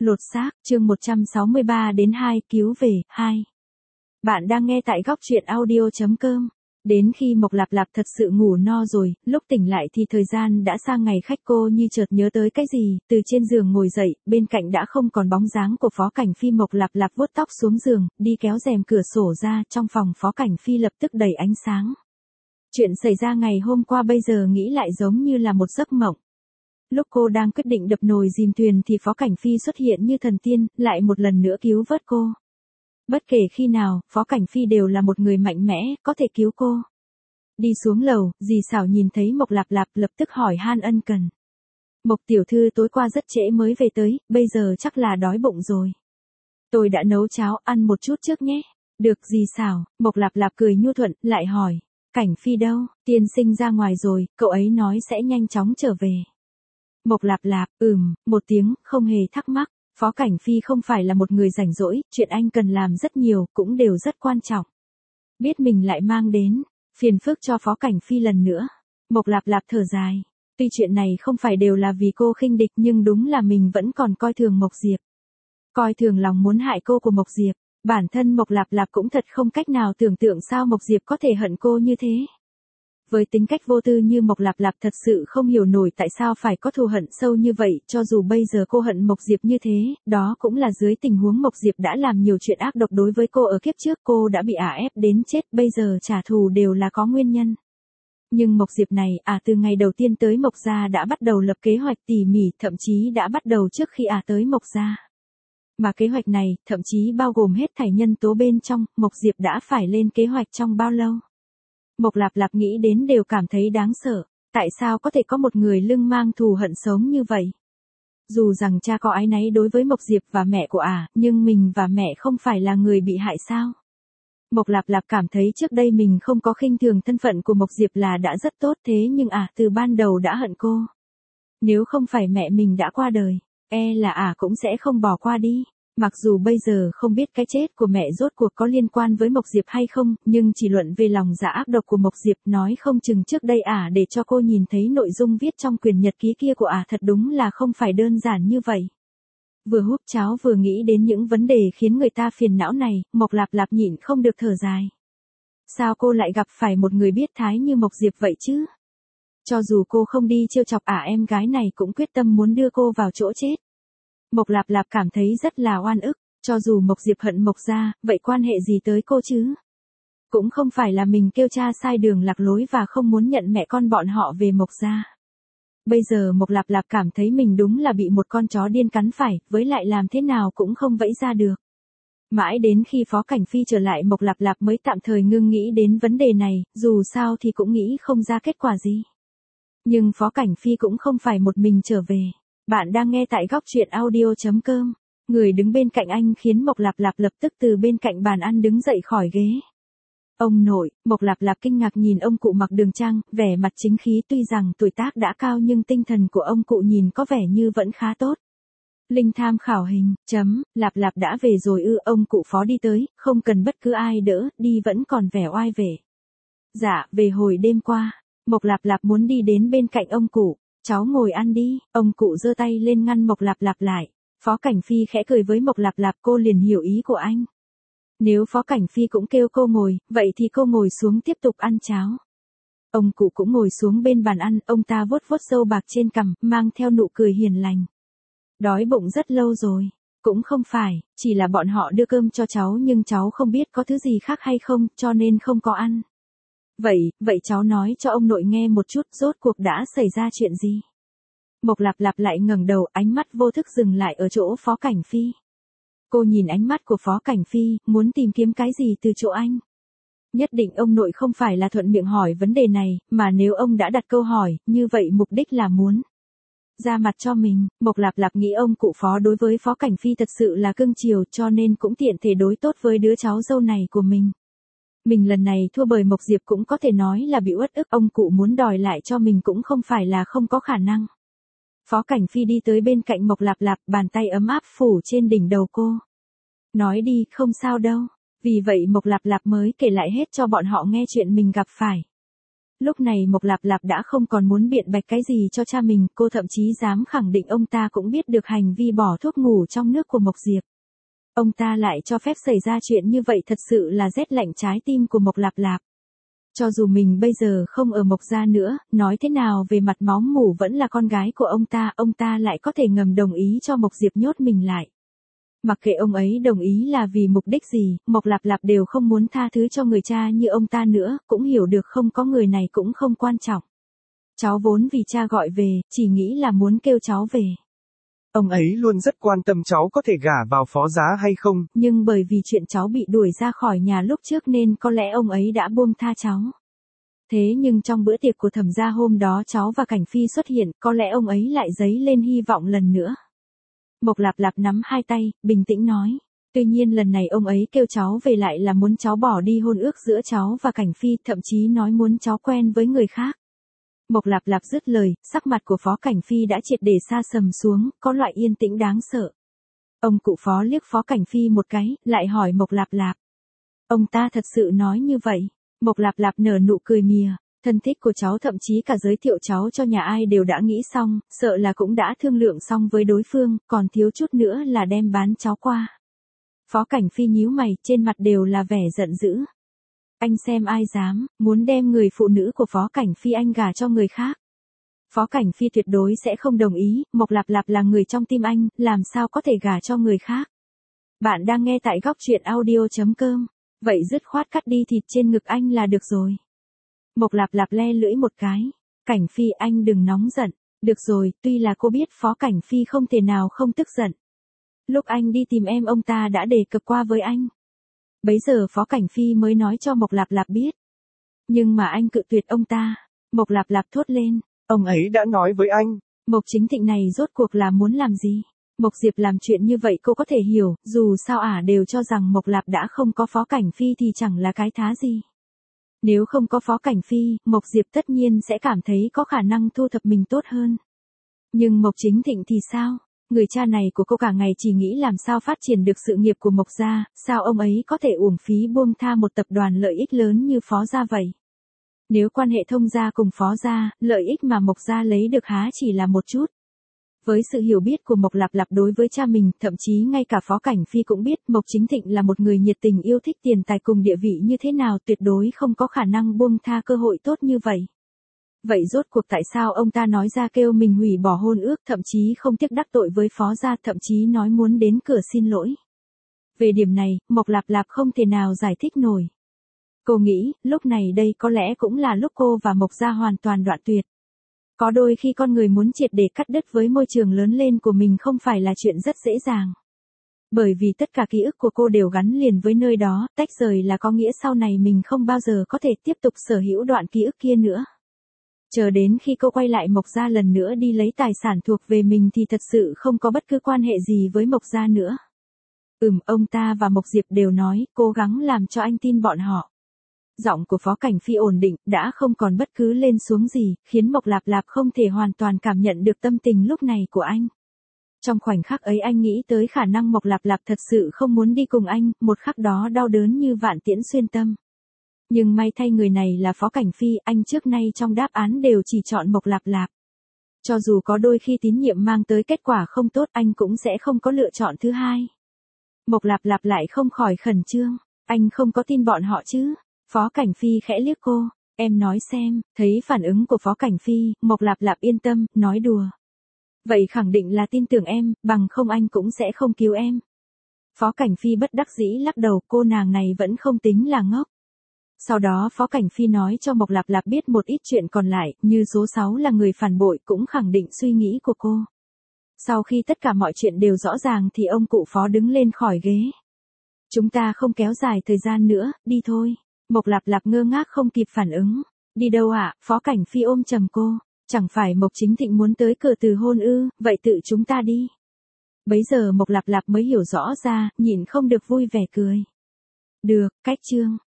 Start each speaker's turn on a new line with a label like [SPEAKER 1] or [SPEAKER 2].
[SPEAKER 1] Lột xác, chương 163 đến 2, cứu về, 2. Bạn đang nghe tại góc truyện audio.com. Đến khi Mộc Lạp Lạp thật sự ngủ no rồi, lúc tỉnh lại thì thời gian đã sang ngày khách. Cô như chợt nhớ tới cái gì, từ trên giường ngồi dậy, bên cạnh đã không còn bóng dáng của Phó Cảnh Phi. Mộc Lạp Lạp vuốt tóc xuống giường, đi kéo rèm cửa sổ ra, trong phòng Phó Cảnh Phi lập tức đầy ánh sáng. Chuyện xảy ra ngày hôm qua bây giờ nghĩ lại giống như là một giấc mộng. Lúc cô đang quyết định đập nồi dìm thuyền thì Phó Cảnh Phi xuất hiện như thần tiên, lại một lần nữa cứu vớt cô. Bất kể khi nào, Phó Cảnh Phi đều là một người mạnh mẽ, có thể cứu cô. Đi xuống lầu, dì Xảo nhìn thấy Mộc Lạp Lạp lập tức hỏi han ân cần. Mộc tiểu thư tối qua rất trễ mới về tới, bây giờ chắc là đói bụng rồi. Tôi đã nấu cháo, ăn một chút trước nhé. Được dì Xảo. Mộc Lạp Lạp cười nhu thuận, lại hỏi. Cảnh Phi đâu? Tiên sinh ra ngoài rồi, cậu ấy nói sẽ nhanh chóng trở về. Mộc Lạp Lạp, một tiếng, không hề thắc mắc. Phó Cảnh Phi không phải là một người rảnh rỗi, chuyện anh cần làm rất nhiều, cũng đều rất quan trọng. Biết mình lại mang đến phiền phức cho Phó Cảnh Phi lần nữa. Mộc Lạp Lạp thở dài. Tuy chuyện này không phải đều là vì cô khinh địch, nhưng đúng là mình vẫn còn coi thường Mộc Diệp. Coi thường lòng muốn hại cô của Mộc Diệp. Bản thân Mộc Lạp Lạp cũng thật không cách nào tưởng tượng sao Mộc Diệp có thể hận cô như thế. Với tính cách vô tư như Mộc Lạp Lạp thật sự không hiểu nổi tại sao phải có thù hận sâu như vậy, cho dù bây giờ cô hận Mộc Diệp như thế, đó cũng là dưới tình huống Mộc Diệp đã làm nhiều chuyện ác độc đối với cô ở kiếp trước, cô đã bị ép đến chết, bây giờ trả thù đều là có nguyên nhân. Nhưng Mộc Diệp này, từ ngày đầu tiên tới Mộc gia đã bắt đầu lập kế hoạch tỉ mỉ, thậm chí đã bắt đầu trước khi tới Mộc gia. Mà kế hoạch này, thậm chí bao gồm hết thảy nhân tố bên trong, Mộc Diệp đã phải lên kế hoạch trong bao lâu. Mộc Lạp Lạp nghĩ đến đều cảm thấy đáng sợ, tại sao có thể có một người lưng mang thù hận sống như vậy? Dù rằng cha có áy náy đối với Mộc Diệp và mẹ của nhưng mình và mẹ không phải là người bị hại sao? Mộc Lạp Lạp cảm thấy trước đây mình không có khinh thường thân phận của Mộc Diệp là đã rất tốt, thế nhưng từ ban đầu đã hận cô. Nếu không phải mẹ mình đã qua đời, là cũng sẽ không bỏ qua đi. Mặc dù bây giờ không biết cái chết của mẹ rốt cuộc có liên quan với Mộc Diệp hay không, nhưng chỉ luận về lòng dạ ác độc của Mộc Diệp, nói không chừng trước đây để cho cô nhìn thấy nội dung viết trong quyển nhật ký kia của thật đúng là không phải đơn giản như vậy. Vừa húp cháo vừa nghĩ đến những vấn đề khiến người ta phiền não này, Mộc Lạp Lạp nhịn không được thở dài. Sao cô lại gặp phải một người biết thái như Mộc Diệp vậy chứ? Cho dù cô không đi trêu chọc em gái này cũng quyết tâm muốn đưa cô vào chỗ chết. Mộc Lạp Lạp cảm thấy rất là oan ức, cho dù Mộc Diệp hận Mộc gia, vậy quan hệ gì tới cô chứ? Cũng không phải là mình kêu cha sai đường lạc lối và không muốn nhận mẹ con bọn họ về Mộc gia. Bây giờ Mộc Lạp Lạp cảm thấy mình đúng là bị một con chó điên cắn phải, với lại làm thế nào cũng không vẫy ra được. Mãi đến khi Phó Cảnh Phi trở lại Mộc Lạp Lạp mới tạm thời ngưng nghĩ đến vấn đề này, dù sao thì cũng nghĩ không ra kết quả gì. Nhưng Phó Cảnh Phi cũng không phải một mình trở về. Bạn đang nghe tại góc truyện audio.com. Người đứng bên cạnh anh khiến Mộc Lạp Lạp lập tức từ bên cạnh bàn ăn đứng dậy khỏi ghế. Ông nội, Mộc Lạp Lạp kinh ngạc nhìn ông cụ mặc đường trang, vẻ mặt chính khí, tuy rằng tuổi tác đã cao nhưng tinh thần của ông cụ nhìn có vẻ như vẫn khá tốt. Linh tham khảo hình, Lạp Lạp đã về rồi ư? Ông cụ Phó đi tới, không cần bất cứ ai đỡ, đi vẫn còn vẻ oai vẻ. Dạ, về hồi đêm qua. Mộc Lạp Lạp muốn đi đến bên cạnh ông cụ. Cháu ngồi ăn đi, ông cụ giơ tay lên ngăn Mộc Lạp Lạp lại. Phó Cảnh Phi khẽ cười với Mộc Lạp Lạp, cô liền hiểu ý của anh. Nếu Phó Cảnh Phi cũng kêu cô ngồi, vậy thì cô ngồi xuống tiếp tục ăn cháo. Ông cụ cũng ngồi xuống bên bàn ăn, ông ta vuốt vuốt râu bạc trên cằm, mang theo nụ cười hiền lành. Đói bụng rất lâu rồi. Cũng không phải, chỉ là bọn họ đưa cơm cho cháu nhưng cháu không biết có thứ gì khác hay không, cho nên không có ăn. Vậy cháu nói cho ông nội nghe một chút, rốt cuộc đã xảy ra chuyện gì? Mộc Lạp Lạp lại ngẩng đầu, ánh mắt vô thức dừng lại ở chỗ Phó Cảnh Phi. Cô nhìn ánh mắt của Phó Cảnh Phi, muốn tìm kiếm cái gì từ chỗ anh. Nhất định ông nội không phải là thuận miệng hỏi vấn đề này, mà nếu ông đã đặt câu hỏi, như vậy mục đích là muốn ra mặt cho mình. Mộc Lạp Lạp nghĩ ông cụ Phó đối với Phó Cảnh Phi thật sự là cưng chiều, cho nên cũng tiện thể đối tốt với đứa cháu dâu này của mình. Mình lần này thua bởi Mộc Diệp cũng có thể nói là bị uất ức, ông cụ muốn đòi lại cho mình cũng không phải là không có khả năng. Phó Cảnh Phi đi tới bên cạnh Mộc Lạp Lạp, bàn tay ấm áp phủ trên đỉnh đầu cô. Nói đi, không sao đâu. Vì vậy Mộc Lạp Lạp mới kể lại hết cho bọn họ nghe chuyện mình gặp phải. Lúc này Mộc Lạp Lạp đã không còn muốn biện bạch cái gì cho cha mình, cô thậm chí dám khẳng định ông ta cũng biết được hành vi bỏ thuốc ngủ trong nước của Mộc Diệp. Ông ta lại cho phép xảy ra chuyện như vậy thật sự là rét lạnh trái tim của Mộc Lạp Lạp. Cho dù mình bây giờ không ở Mộc gia nữa, nói thế nào về mặt máu mủ vẫn là con gái của ông ta lại có thể ngầm đồng ý cho Mộc Diệp nhốt mình lại. Mặc kệ ông ấy đồng ý là vì mục đích gì, Mộc Lạp Lạp đều không muốn tha thứ cho người cha như ông ta nữa, cũng hiểu được không có người này cũng không quan trọng. Cháu vốn vì cha gọi về, chỉ nghĩ là muốn kêu cháu về.
[SPEAKER 2] Ông ấy luôn rất quan tâm cháu có thể gả vào phó giá hay không.
[SPEAKER 1] Nhưng bởi vì chuyện cháu bị đuổi ra khỏi nhà lúc trước nên có lẽ ông ấy đã buông tha cháu. Thế nhưng trong bữa tiệc của Thẩm gia hôm đó cháu và Cảnh Phi xuất hiện, có lẽ ông ấy lại dấy lên hy vọng lần nữa. Mộc Lạp Lạp nắm hai tay, bình tĩnh nói. Tuy nhiên lần này ông ấy kêu cháu về lại là muốn cháu bỏ đi hôn ước giữa cháu và Cảnh Phi, thậm chí nói muốn cháu quen với người khác. Mộc Lạp Lạp dứt lời, sắc mặt của Phó Cảnh Phi đã triệt để sa sầm xuống, có loại yên tĩnh đáng sợ. Ông cụ Phó liếc Phó Cảnh Phi một cái, lại hỏi Mộc Lạp Lạp. Ông ta thật sự nói như vậy? Mộc Lạp Lạp nở nụ cười mỉa. Thân thích của cháu thậm chí cả giới thiệu cháu cho nhà ai đều đã nghĩ xong, sợ là cũng đã thương lượng xong với đối phương, còn thiếu chút nữa là đem bán cháu qua. Phó Cảnh Phi nhíu mày, trên mặt đều là vẻ giận dữ. Anh xem ai dám, muốn đem người phụ nữ của Phó Cảnh Phi anh gả cho người khác. Phó Cảnh Phi tuyệt đối sẽ không đồng ý, Mộc Lạp Lạp là người trong tim anh, làm sao có thể gả cho người khác. Bạn đang nghe tại góc truyện audio.com, vậy dứt khoát cắt đi thịt trên ngực anh là được rồi. Mộc Lạp Lạp le lưỡi một cái. Cảnh Phi anh đừng nóng giận. Được rồi, tuy là cô biết Phó Cảnh Phi không thể nào không tức giận. Lúc anh đi tìm em ông ta đã đề cập qua với anh. Bấy giờ Phó Cảnh Phi mới nói cho Mộc Lạp Lạp biết. Nhưng mà anh cự tuyệt ông ta. Mộc Lạp Lạp thốt lên.
[SPEAKER 2] Ông ấy đã nói với anh.
[SPEAKER 1] Mộc Chính Thịnh này rốt cuộc là muốn làm gì? Mộc Diệp làm chuyện như vậy cô có thể hiểu, dù sao đều cho rằng Mộc Lạp đã không có Phó Cảnh Phi thì chẳng là cái thá gì. Nếu không có Phó Cảnh Phi, Mộc Diệp tất nhiên sẽ cảm thấy có khả năng thu thập mình tốt hơn. Nhưng Mộc Chính Thịnh thì sao? Người cha này của cô cả ngày chỉ nghĩ làm sao phát triển được sự nghiệp của Mộc gia, sao ông ấy có thể uổng phí buông tha một tập đoàn lợi ích lớn như Phó gia vậy? Nếu quan hệ thông gia cùng Phó gia, lợi ích mà Mộc gia lấy được há chỉ là một chút. Với sự hiểu biết của Mộc Lạp Lạp đối với cha mình, thậm chí ngay cả Phó Cảnh Phi cũng biết Mộc Chính Thịnh là một người nhiệt tình yêu thích tiền tài cùng địa vị như thế nào, tuyệt đối không có khả năng buông tha cơ hội tốt như vậy. Vậy rốt cuộc tại sao ông ta nói ra kêu mình hủy bỏ hôn ước, thậm chí không tiếc đắc tội với Phó gia, thậm chí nói muốn đến cửa xin lỗi. Về điểm này, Mộc Lạp Lạp không thể nào giải thích nổi. Cô nghĩ, lúc này đây có lẽ cũng là lúc cô và Mộc gia hoàn toàn đoạn tuyệt. Có đôi khi con người muốn triệt để cắt đứt với môi trường lớn lên của mình không phải là chuyện rất dễ dàng. Bởi vì tất cả ký ức của cô đều gắn liền với nơi đó, tách rời là có nghĩa sau này mình không bao giờ có thể tiếp tục sở hữu đoạn ký ức kia nữa. Chờ đến khi cô quay lại Mộc gia lần nữa đi lấy tài sản thuộc về mình thì thật sự không có bất cứ quan hệ gì với Mộc gia nữa. Ông ta và Mộc Diệp đều nói, cố gắng làm cho anh tin bọn họ. Giọng của Phó Cảnh Phi ổn định, đã không còn bất cứ lên xuống gì, khiến Mộc Lạp Lạp không thể hoàn toàn cảm nhận được tâm tình lúc này của anh. Trong khoảnh khắc ấy anh nghĩ tới khả năng Mộc Lạp Lạp thật sự không muốn đi cùng anh, một khắc đó đau đớn như vạn tiễn xuyên tâm. Nhưng may thay người này là Phó Cảnh Phi, anh trước nay trong đáp án đều chỉ chọn Mộc Lạp Lạp. Cho dù có đôi khi tín nhiệm mang tới kết quả không tốt anh cũng sẽ không có lựa chọn thứ hai. Mộc Lạp Lạp lại không khỏi khẩn trương, anh không có tin bọn họ chứ? Phó Cảnh Phi khẽ liếc cô, em nói xem, thấy phản ứng của Phó Cảnh Phi, Mộc Lạp Lạp yên tâm, nói đùa. Vậy khẳng định là tin tưởng em, bằng không anh cũng sẽ không cứu em. Phó Cảnh Phi bất đắc dĩ lắc đầu, cô nàng này vẫn không tính là ngốc. Sau đó Phó Cảnh Phi nói cho Mộc Lạp Lạp biết một ít chuyện còn lại, như số 6 là người phản bội cũng khẳng định suy nghĩ của cô. Sau khi tất cả mọi chuyện đều rõ ràng thì ông cụ Phó đứng lên khỏi ghế. Chúng ta không kéo dài thời gian nữa, đi thôi. Mộc Lạp Lạp ngơ ngác không kịp phản ứng. Đi đâu ạ? Phó Cảnh Phi ôm chầm cô. Chẳng phải Mộc Chính Thịnh muốn tới cửa từ hôn ư, vậy tự chúng ta đi. Bấy giờ Mộc Lạp Lạp mới hiểu rõ ra, nhịn không được vui vẻ cười. Được, cách chương.